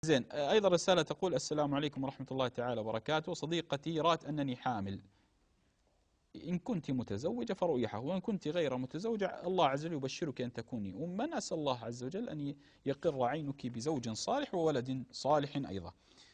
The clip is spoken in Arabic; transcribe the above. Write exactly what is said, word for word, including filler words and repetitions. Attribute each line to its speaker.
Speaker 1: زين. أيضا رسالة تقول: السلام عليكم ورحمة الله تعالى وبركاته، صديقتي رات أنني حامل، إن كنت متزوجة فرؤيحه، وإن كنت غير متزوجة الله عز وجل يبشرك أن تكوني أما، أسأل الله عز وجل أن يقر عينك بزوج صالح وولد صالح أيضا.